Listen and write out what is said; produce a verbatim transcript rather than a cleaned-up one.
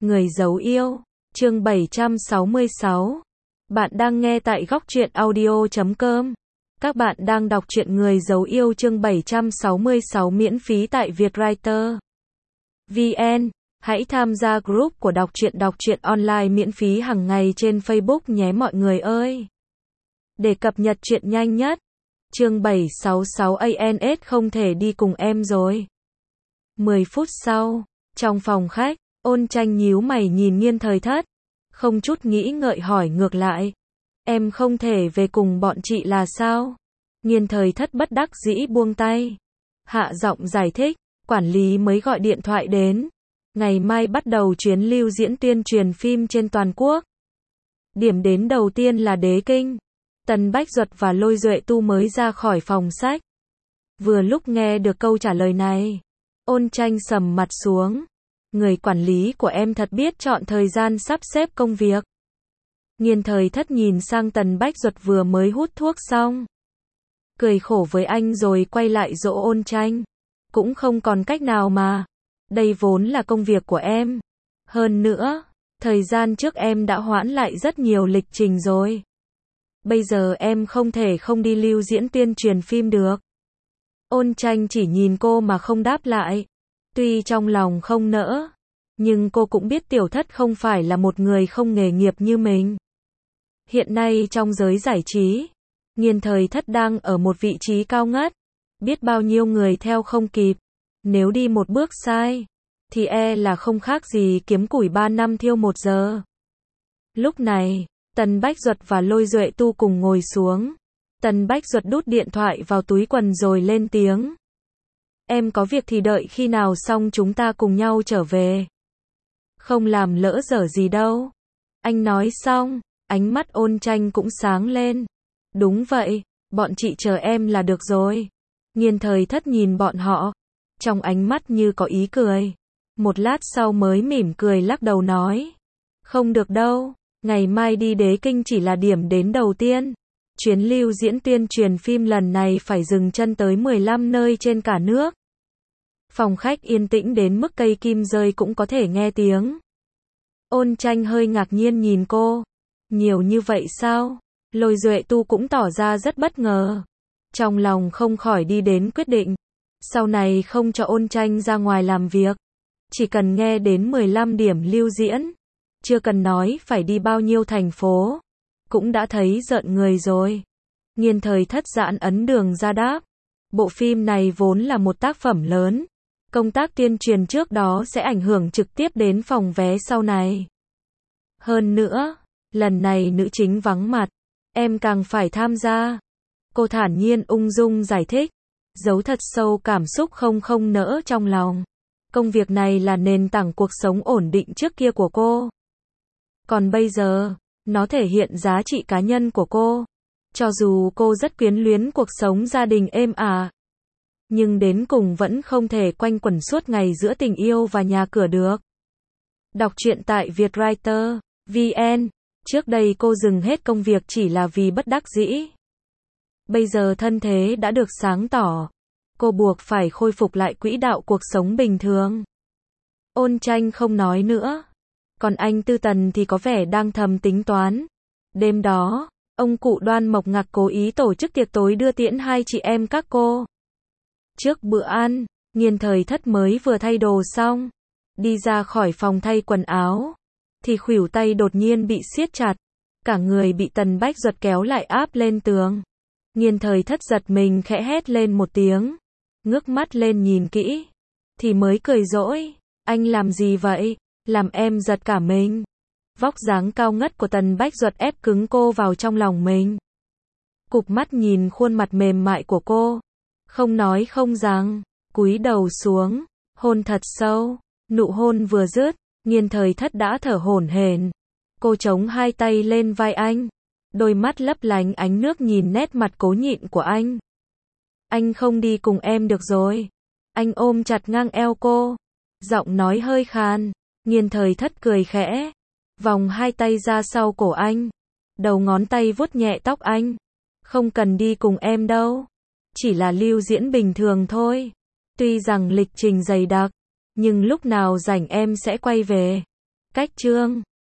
Người giấu yêu, chương bảy trăm sáu mươi sáu. Bạn đang nghe tại góc truyện audio chấm com. Các bạn đang đọc truyện Người giấu yêu chương bảy trăm sáu mươi sáu miễn phí tại Vietwriter vê en. Hãy tham gia group của đọc truyện đọc truyện online miễn phí hàng ngày trên Facebook nhé mọi người ơi. Để cập nhật truyện nhanh nhất. Chương bảy trăm sáu mươi sáu a en ét không thể đi cùng em rồi. mười phút sau, trong phòng khách, Ôn Tranh nhíu mày nhìn Nghiên Thời Thất, không chút nghĩ ngợi hỏi ngược lại. Em không thể về cùng bọn chị là sao? Nghiên Thời Thất bất đắc dĩ buông tay. Hạ giọng giải thích, quản lý mới gọi điện thoại đến. Ngày mai bắt đầu chuyến lưu diễn tuyên truyền phim trên toàn quốc. Điểm đến đầu tiên là Đế Kinh. Tần Bách Duật và Lôi Duệ Tu mới ra khỏi phòng sách. Vừa lúc nghe được câu trả lời này, Ôn Tranh sầm mặt xuống. Người quản lý của em thật biết chọn thời gian sắp xếp công việc. Nghiên Thời Thất nhìn sang Tần Bách Duật vừa mới hút thuốc xong. Cười khổ với anh rồi quay lại dỗ Ôn Tranh. Cũng không còn cách nào mà. Đây vốn là công việc của em. Hơn nữa, thời gian trước em đã hoãn lại rất nhiều lịch trình rồi. Bây giờ em không thể không đi lưu diễn tuyên truyền phim được. Ôn Tranh chỉ nhìn cô mà không đáp lại. Tuy trong lòng không nỡ, nhưng cô cũng biết Tiểu Thất không phải là một người không nghề nghiệp như mình. Hiện nay trong giới giải trí, Nghiên Thời Thất đang ở một vị trí cao ngất. Biết bao nhiêu người theo không kịp. Nếu đi một bước sai, thì e là không khác gì kiếm củi ba năm thiêu một giờ. Lúc này, Tần Bách Duật và Lôi Duệ Tu cùng ngồi xuống. Tần Bách Duật đút điện thoại vào túi quần rồi lên tiếng. Em có việc thì đợi khi nào xong chúng ta cùng nhau trở về. Không làm lỡ dở gì đâu. Anh nói xong, ánh mắt Ôn Tranh cũng sáng lên. Đúng vậy, bọn chị chờ em là được rồi. Nghiên Thời Thất nhìn bọn họ, trong ánh mắt như có ý cười. Một lát sau mới mỉm cười lắc đầu nói. Không được đâu, ngày mai đi Đế Kinh chỉ là điểm đến đầu tiên. Chuyến lưu diễn tuyên truyền phim lần này phải dừng chân tới mười lăm nơi trên cả nước. Phòng khách yên tĩnh đến mức cây kim rơi cũng có thể nghe tiếng. Ôn Tranh hơi ngạc nhiên nhìn cô. Nhiều như vậy sao? Lôi Duệ Tu cũng tỏ ra rất bất ngờ. Trong lòng không khỏi đi đến quyết định. Sau này không cho Ôn Tranh ra ngoài làm việc. Chỉ cần nghe đến mười lăm điểm lưu diễn. Chưa cần nói phải đi bao nhiêu thành phố. Cũng đã thấy rợn người rồi. Nghiên Thời Thất giãn ấn đường ra đáp. Bộ phim này vốn là một tác phẩm lớn. Công tác tuyên truyền trước đó sẽ ảnh hưởng trực tiếp đến phòng vé sau này. Hơn nữa, lần này nữ chính vắng mặt. Em càng phải tham gia. Cô thản nhiên ung dung giải thích. Giấu thật sâu cảm xúc không không nỡ trong lòng. Công việc này là nền tảng cuộc sống ổn định trước kia của cô. Còn bây giờ, nó thể hiện giá trị cá nhân của cô. Cho dù cô rất quyến luyến cuộc sống gia đình êm ả, nhưng đến cùng vẫn không thể quanh quẩn suốt ngày giữa tình yêu và nhà cửa được. Đọc truyện tại Vietwriter vê en. Trước đây cô dừng hết công việc chỉ là vì bất đắc dĩ. Bây giờ thân thế đã được sáng tỏ. Cô buộc phải khôi phục lại quỹ đạo cuộc sống bình thường. Ôn Tranh không nói nữa. Còn anh Tư Tần thì có vẻ đang thầm tính toán. Đêm đó, ông cụ Đoan Mộc Ngạc cố ý tổ chức tiệc tối đưa tiễn hai chị em các cô. Trước bữa ăn, Nghiên Thời Thất mới vừa thay đồ xong. Đi ra khỏi phòng thay quần áo. Thì khuỷu tay đột nhiên bị siết chặt. Cả người bị Tần Bách Duật kéo lại áp lên tường. Nghiên Thời Thất giật mình khẽ hét lên một tiếng. Ngước mắt lên nhìn kỹ. Thì mới cười dỗi. Anh làm gì vậy? Làm em giật cả mình. Vóc dáng cao ngất của Tần Bách Duật ép cứng cô vào trong lòng mình. Cụp mắt nhìn khuôn mặt mềm mại của cô. Không nói không rằng. Cúi đầu xuống. Hôn thật sâu. Nụ hôn vừa dứt. Nghiên Thời Thất đã thở hổn hển. Cô chống hai tay lên vai anh. Đôi mắt lấp lánh ánh nước nhìn nét mặt cố nhịn của anh. Anh không đi cùng em được rồi. Anh ôm chặt ngang eo cô. Giọng nói hơi khàn. Nghiên Thời Thất cười khẽ. Vòng hai tay ra sau cổ anh. Đầu ngón tay vuốt nhẹ tóc anh. Không cần đi cùng em đâu. Chỉ là lưu diễn bình thường thôi. Tuy rằng lịch trình dày đặc. Nhưng lúc nào rảnh em sẽ quay về. Cách chương